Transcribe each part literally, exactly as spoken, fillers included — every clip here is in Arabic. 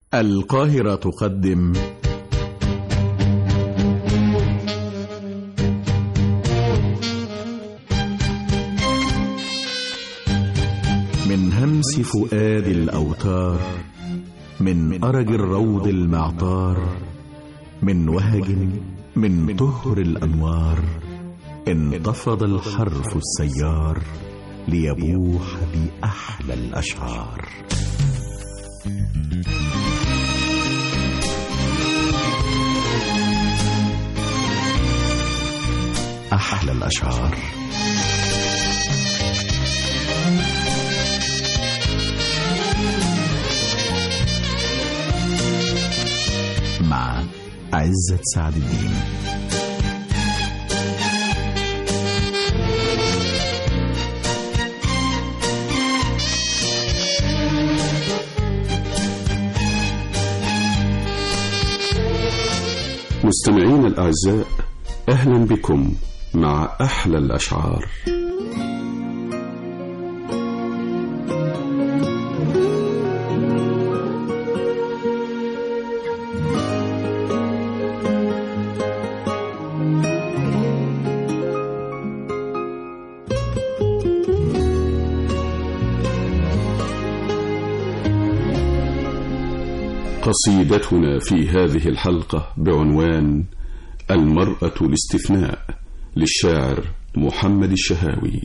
القاهرة تقدم من همس فؤاد الأوتار، من أرج الروض المعطار، من وهج من طهر الأنوار، انتفض الحرف السيار ليبوح بأحلى الأشعار. أحلى الأشعار. مع عزة سعد الدين. مستمعين الأعزاء، أهلا بكم مع أحلى الأشعار. قصيدتنا في هذه الحلقة بعنوان المرأة الاستثناء للشاعر محمد الشهاوي.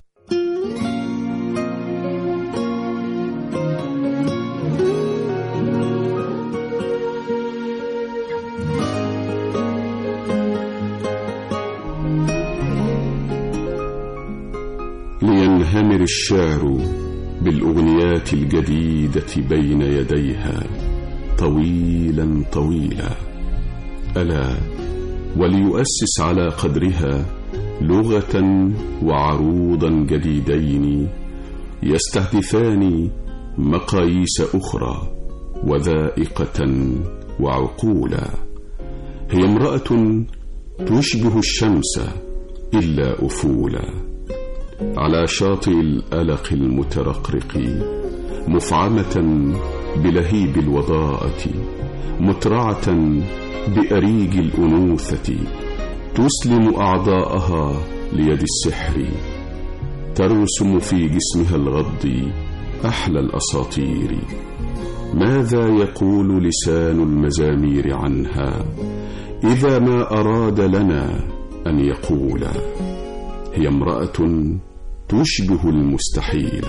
لينهمر الشعر بالأغنيات الجديدة بين يديها طويلا طويلا، ألا وليؤسس على قدرها لغة وعروضا جديدين يستهدفان مقاييس أخرى وذائقة وعقولا. هي امرأة تشبه الشمس إلا أفولا، على شاطئ الألق المترقرق مفعمة بلهيب الوضاءة، مترعة بأريج الأنوثة، تسلم أعضاءها ليد السحر، ترسم في جسمها الغض أحلى الأساطير. ماذا يقول لسان المزامير عنها إذا ما أراد لنا أن يقول؟ هي امرأة تشبه المستحيل.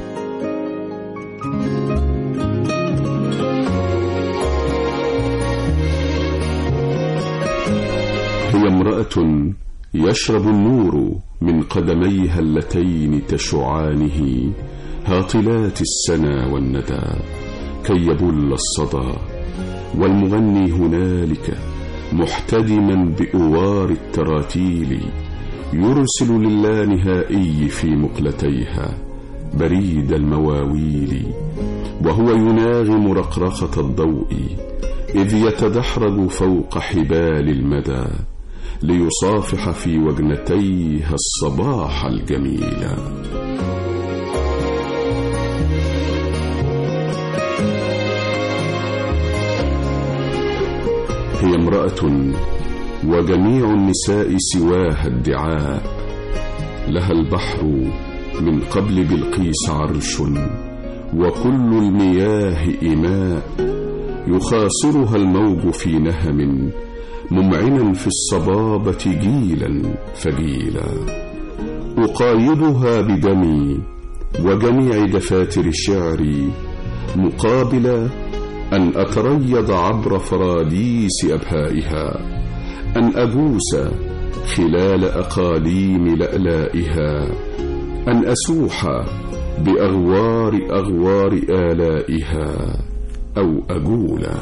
هي امرأة يشرب النور من قدميها اللتين تشعانه هاطلات السنا والندى كي يبل الصدى، والمغني هنالك محتدما بأوار التراتيل يرسل للانهائي في مقلتيها بريد المواويل، وهو يناغم رقرقة الضوء إذ يتدحرج فوق حبال المدى ليصافح في وجنتيها الصباح الجميل. هي امرأة وجميع النساء سواها ادعاء، لها البحر من قبل بلقيس عرش وكل المياه إماء، يخاصرها الموج في نهم ممعنا في الصبابة جيلا فجيلا. أقايدها بدمي وجميع دفاتر شعري مقابل أن أتريض عبر فراديس أبهائها، أن أجوس خلال أقاليم لألائها، أن أسوح بأغوار أغوار آلائها أو أجولا.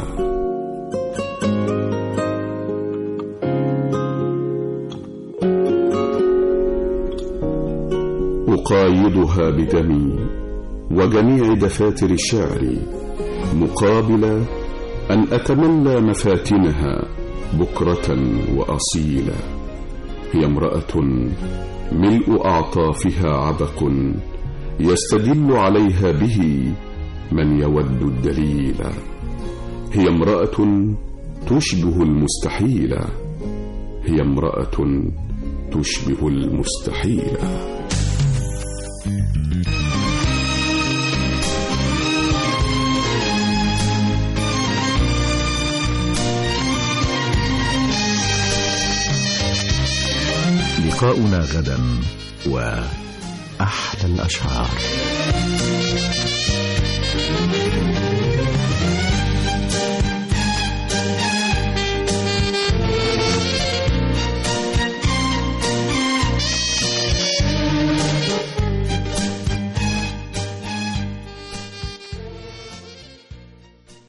أقايدها بدمي وجميع دفاتر شعري مقابل أن أتملى مفاتنها بكرة وأصيلا. هي امرأة ملء أعطافها عبق يستدل عليها به من يود الدليل. هي امرأة تشبه المستحيل، هي امرأة تشبه المستحيل. لقاؤنا غدا وأحلى الأشعار.